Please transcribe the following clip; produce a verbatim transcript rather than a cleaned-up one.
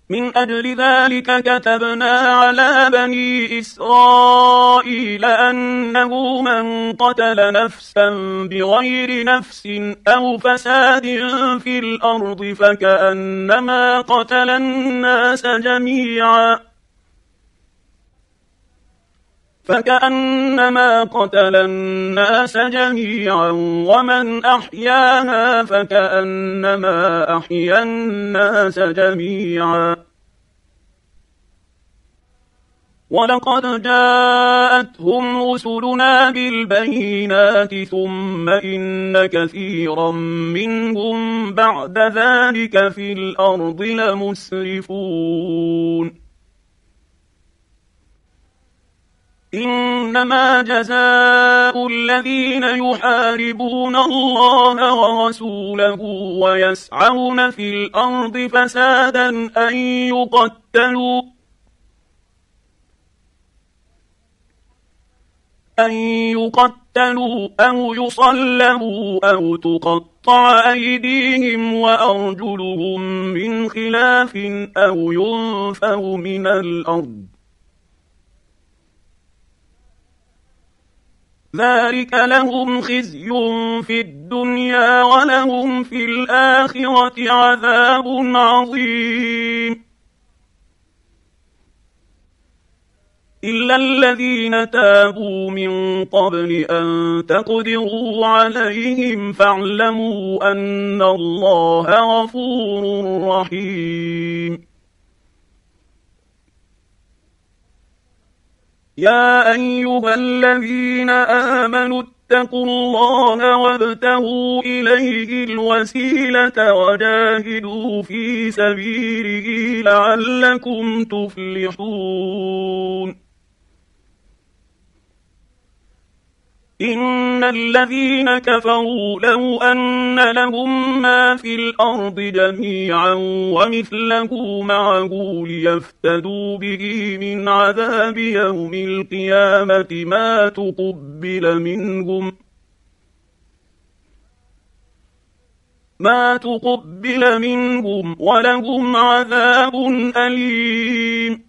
من أجل ذلك كتبنا على بني إسرائيل أنه من قتل نفسا بغير نفس أو فساد في الأرض فكأنما قتل الناس جميعا فكأنما قتل الناس جميعا ومن أحياها فكأنما أحيا الناس جميعا. ولقد جاءتهم رسلنا بالبينات ثم إن كثيرا منهم بعد ذلك في الأرض لمسرفون. إنما جزاء الذين يحاربون الله ورسوله ويسعون في الأرض فسادا أن يقتلوا أن يقتلوا أو يصلبوا أو تقطع أيديهم وأرجلهم من خلاف أو ينفوا من الأرض. ذلك لهم خزي في الدنيا ولهم في الآخرة عذاب عظيم. إلا الذين تابوا من قبل أن تقدروا عليهم فاعلموا أن الله غفور رحيم. يا أيها الذين آمنوا اتقوا الله وابتغوا إليه الوسيلة وجاهدوا في سبيله لعلكم تفلحون. إن الذين كفروا لو أن لهم ما في الأرض جميعا ومثله معه ليفتدوا به من عذاب يوم القيامة ما تقبل منهم ما تقبل منهم ولهم عذاب أليم.